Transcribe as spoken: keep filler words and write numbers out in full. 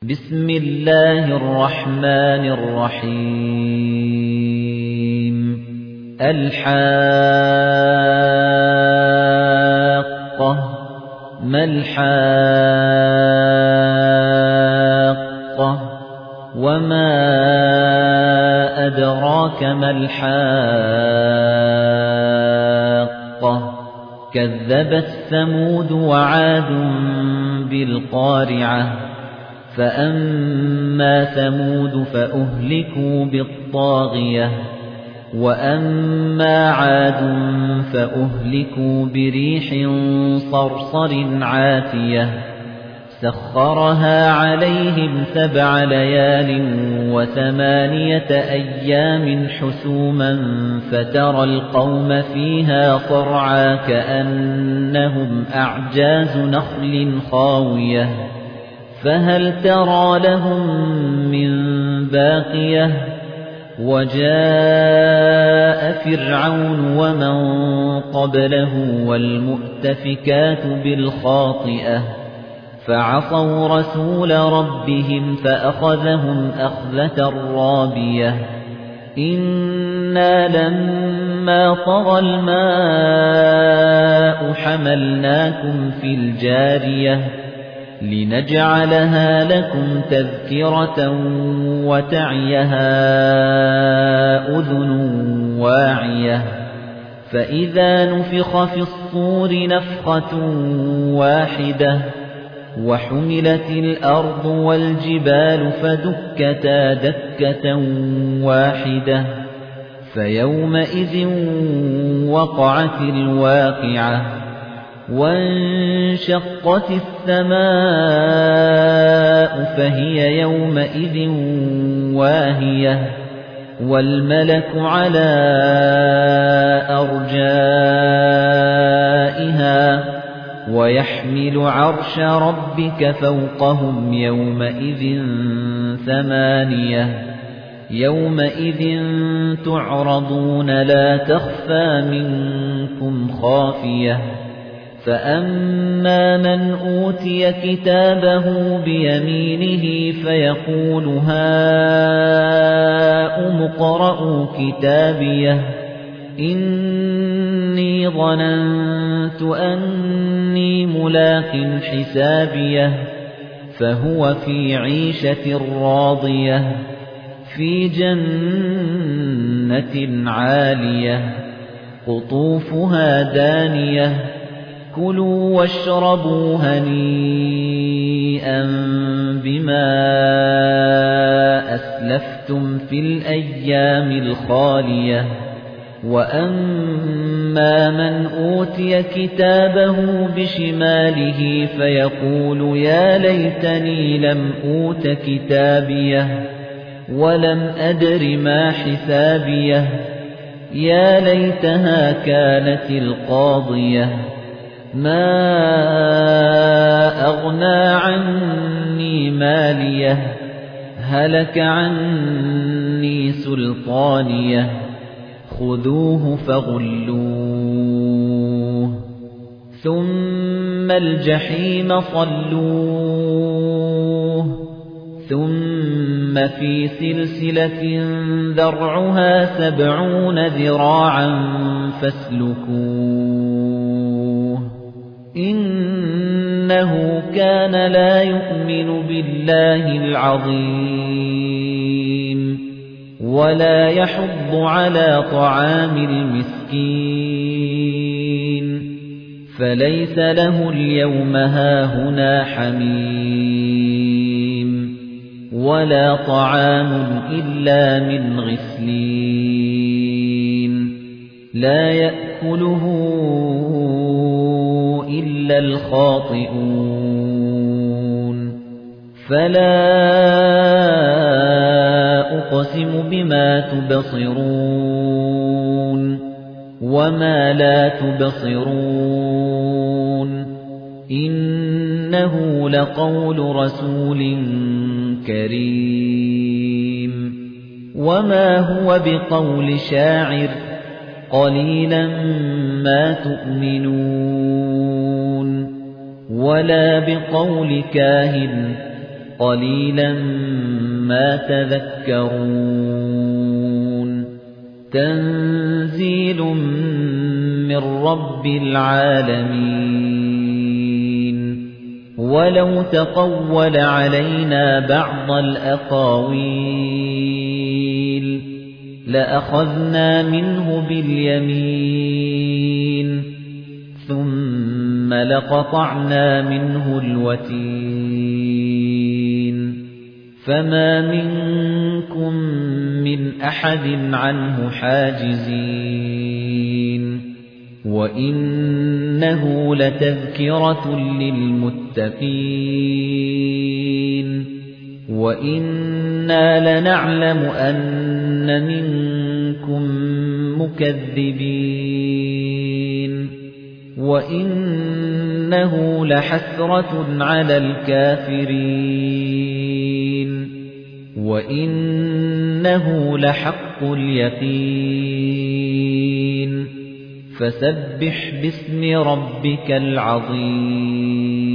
بسم الله الرحمن الرحيم الحاقة ما الحاقة وما أدراك ما الحاقة كذبت ثمود وعاد بالقارعة فأما ثمود فأهلكوا بالطاغية وأما عاد فأهلكوا بريح صرصر عاتية سخرها عليهم سبع ليال وثمانية أيام حسوما فترى القوم فيها صرعا كأنهم أعجاز نخل خاوية فهل ترى لهم من باقية وجاء فرعون ومن قبله والمؤتفكات بالخاطئة فعصوا رسول ربهم فأخذهم أخذة رابية إنا لما طغى الماء حملناكم في الجارية لنجعلها لكم تذكرة وتعيها أذن واعية فإذا نفخ في الصور نفخة واحدة وحملت الأرض والجبال فدكتا دكة واحدة فيومئذ وقعت الواقعة وانشقت السماء فهي يومئذ واهية والملك على أرجائها ويحمل عرش ربك فوقهم يومئذ ثمانية يومئذ تعرضون لا تخفى منكم خافية فأما من أوتي كتابه بيمينه فيقول هاؤم اقرءوا كتابيه إني ظننت أني ملاق حسابيه فهو في عيشة راضية في جنة عالية قطوفها دانية كلوا واشربوا هنيئا بما أسلفتم في الأيام الخالية وأما من أوتي كتابه بشماله فيقول يا ليتني لم أوت كتابيه ولم أدر ما حسابيه يا ليتها كانت القاضية ما أغنى عني ماليه هلك عني سلطانيه خذوه فغلوه ثم الجحيم صلوه ثم في سلسلة ذرعها سبعون ذراعا فاسلكوه إنه كان لا يؤمن بالله العظيم ولا يحض على طعام المسكين فليس له اليوم هاهنا حميم ولا طعام إلا من غسلين لا يأكله إلا الخاطئون فلا أقسم بما تبصرون وما لا تبصرون إنه لقول رسول كريم وما هو بقول شاعر قليلا ما تؤمنون ولا بقول كاهن قَلِيلًا مَا تَذَكَّرُونَ تَنزِيلٌ مِّن رَّبِّ الْعَالَمِينَ وَلَوْ تَقَوَّلَ عَلَيْنَا بَعْضَ الْأَقَاوِيلِ لَأَخَذْنَا مِنْهُ بِالْيَمِينِ ثُمَّ لَقَطَعْنَا مِنْهُ الْوَتِينَ فَمَا مِنكُم مِّنْ أَحَدٍ عَنْهُ حَاجِزِينَ وَإِنَّهُ لَتَذْكِرَةٌ لِّلْمُتَّقِينَ وَإِنَّا لَنَعْلَمُ أَنَّ مِنكُم مُّكَذِّبِينَ وَإِنَّهُ لَحَسْرَةٌ عَلَى الْكَافِرِينَ وَإِنَّهُ لَحَقُّ الْيَقِينِ فَسَبِّحْ بِاسْمِ رَبِّكَ الْعَظِيمِ